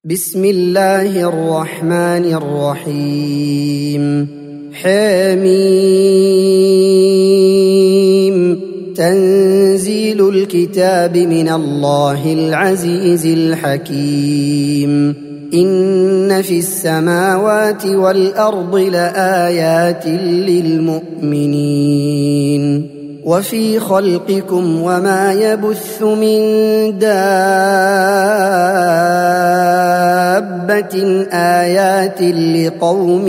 بسم الله الرحمن الرحيم حميم تنزيل الكتاب من الله العزيز الحكيم إن في السماوات والأرض لآيات للمؤمنين وفي خلقكم وما يبث من دابة آيات لقوم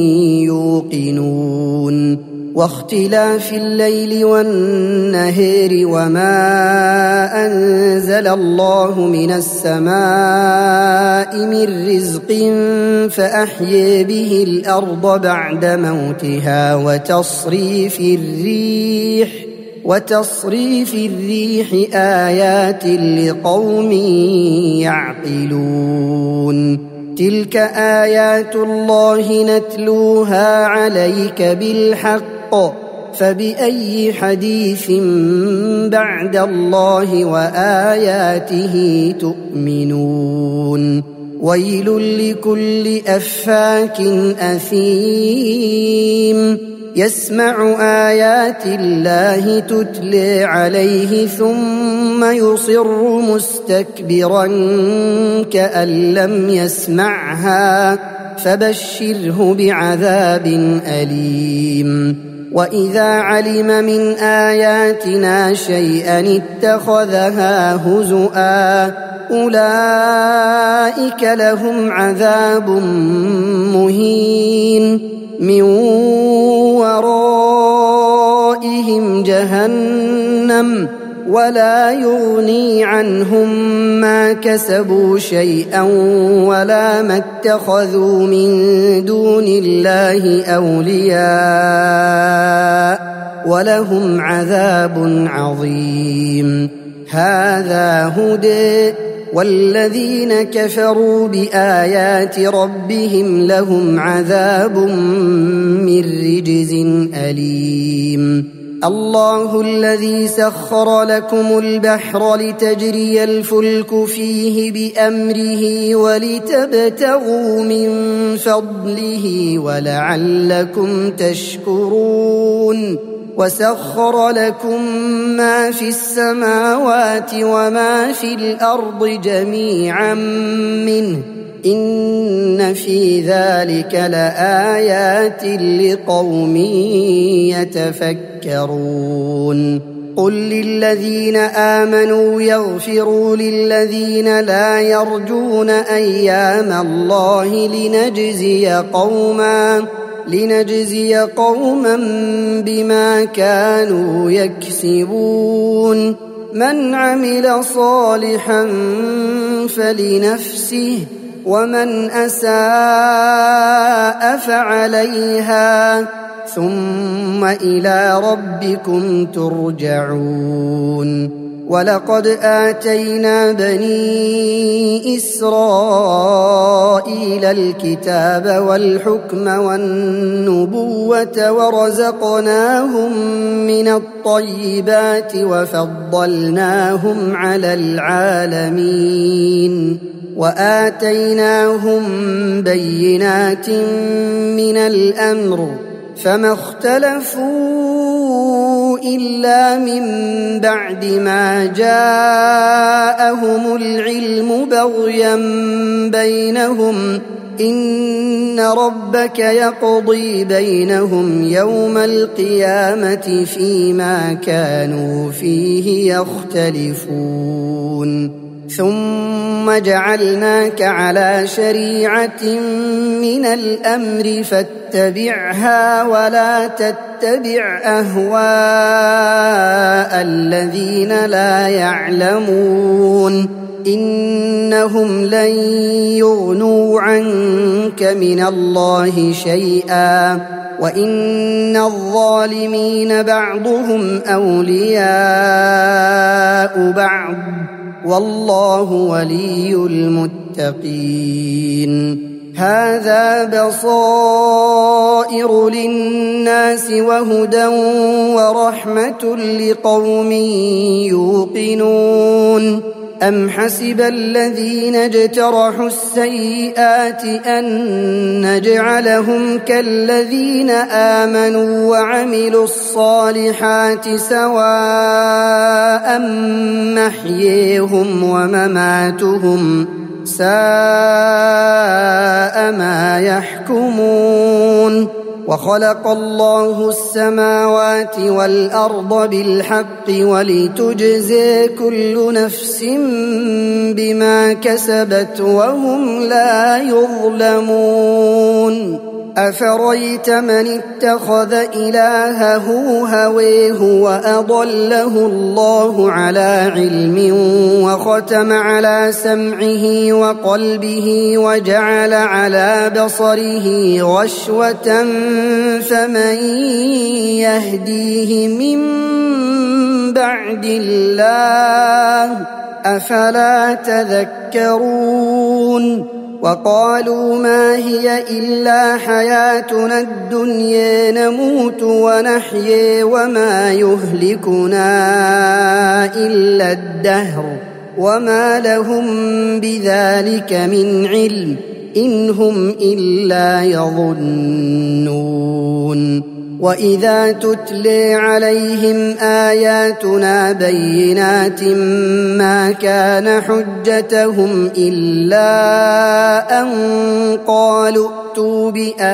يوقنون واختلاف الليل والنهار وما أنزل الله من السماء من رزق فأحيي به الأرض بعد موتها وتصريف الريح آيات لقوم يعقلون تلك آيات الله نتلوها عليك بالحق فبأي حديث بعد الله وآياته تؤمنون ويل لكل أفاك أثيم يسمع آيات الله تتلى عليه ثم يصر مستكبرا كأن لم يسمعها فبشره بعذاب أليم وإذا علم من آياتنا شيئا اتخذها هزؤا أولئك لهم عذاب مهين من ورائهم جهنم ولا يغني عنهم ما كسبوا شيئا ولا ما اتخذوا من دون الله أولياء ولهم عذاب عظيم هذا هدى والذين كفروا بآيات ربهم لهم عذاب من رجز أليم الله الذي سخر لكم البحر لتجري الفلك فيه بأمره ولتبتغوا من فضله ولعلكم تشكرون وسخر لكم ما في السماوات وما في الأرض جميعا منه إن في ذلك لآيات لقوم يتفكرون قل للذين آمنوا يغفروا للذين لا يرجون أيام الله لنجزي قوما بما كانوا يكسبون من عمل صالحا فلنفسه ومن أساء فعليها ثم إلى ربكم ترجعون ولقد آتينا بني إسرائيل الكتاب والحكم والنبوة ورزقناهم من الطيبات وفضلناهم على العالمين وآتيناهم بينات من الأمر فما اختلفوا إلا من بعد ما جاءهم العلم بغيا بينهم إن ربك يقضي بينهم يوم القيامة فيما كانوا فيه يختلفون ثم جعلناك على شريعة من الأمر فاتبعها ولا تتبع أهواء الذين لا يعلمون إنهم لن يغنوا عنك من الله شيئا وإن الظالمين بعضهم أولياء بعض والله ولي المتقين هذا بصائر للناس وهدى ورحمة لقوم يوقنون أم حسب الذين اجترحوا السيئات أن نجعلهم كالذين آمنوا وعملوا الصالحات سواء محييهم ومماتهم ساء ما يحكمون وخلق الله السماوات والأرض بالحق ولتجزي كل نفس بما كسبت وهم لا يظلمون أفريت من اتخذ إلهه هويه وأضله الله على علم وختم على سمعه وقلبه وجعل على بصره غشوة فمن يهديه من بعد الله أفلا تذكرون وقالوا ما هي إلا حياتنا الدنيا نموت ونحيي وما يهلكنا إلا الدهر وما لهم بذلك من علم إن هم إلا يظنون وإذا تتلي عليهم آياتنا بينات ما كان حجتهم إلا أن قالوا ائتوا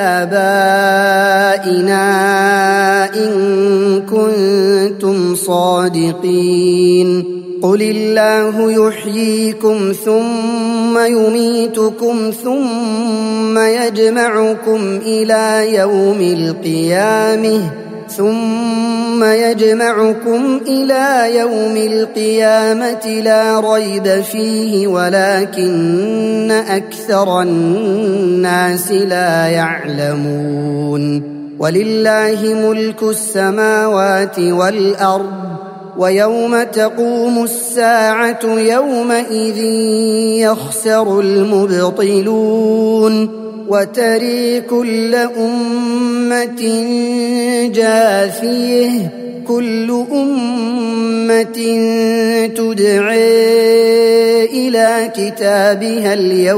بآبائنا إن كنتم صادقين قل الله يحييكم ثم يميتكم ثم يجمعكم إلى يوم القيامة لا ريب فيه ولكن أكثر الناس لا يعلمون ولله ملك السماوات والأرض ويوم تقوم الساعة يومئذ يخسر المبطلون وترى كل أمة جاثية كل أمة تدعى إلى كتابها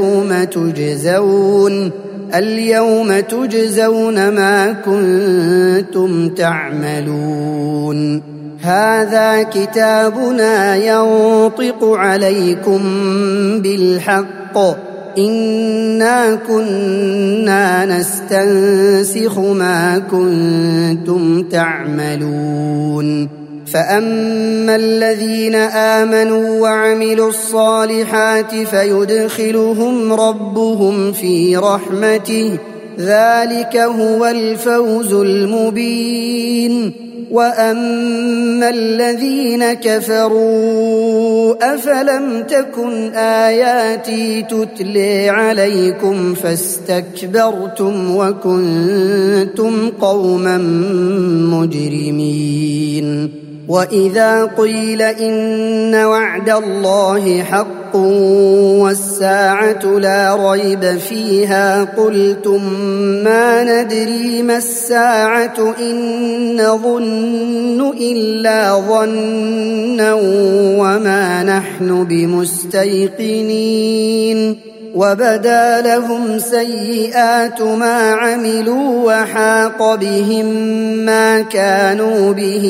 اليوم تجزون ما كنتم تعملون هذا كتابنا ينطق عليكم بالحق إنا كنا نستنسخ ما كنتم تعملون فأما الذين آمنوا وعملوا الصالحات فيدخلهم ربهم في رحمته ذلك هو الفوز المبين وأما الذين كفروا أفلم تكن آياتي تتلي عليكم فاستكبرتم وكنتم قوما مجرمين وإذا قيل إن وعد الله حق والساعة لا ريب فيها قلتم ما ندري ما الساعة إن نظن إلا ظنا وما نحن بمستيقنين وبدا لهم سيئات ما عملوا وحاق بهم ما كانوا به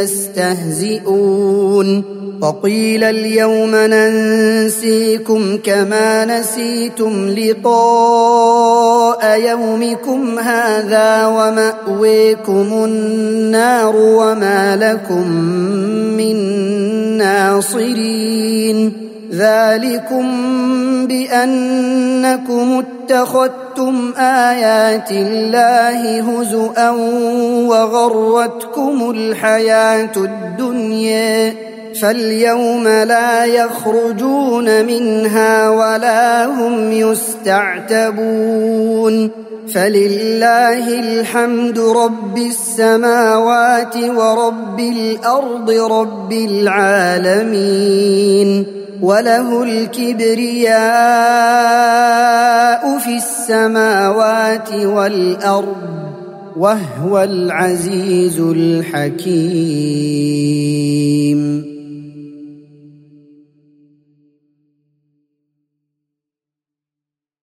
يستهزئون وقيل اليوم ننسيكم كما نسيتم لقاء يومكم هذا ومأويكم النار وما لكم من ناصرين ذلكم بأنكم اتخذتم آيات الله هزؤا وغرتكم الحياة الدنيا فاليوم لا يخرجون منها ولا هم يستعتبون فلله الحمد رب السماوات ورب الأرض رب العالمين وله الكبرياء في السماوات والأرض وهو العزيز الحكيم.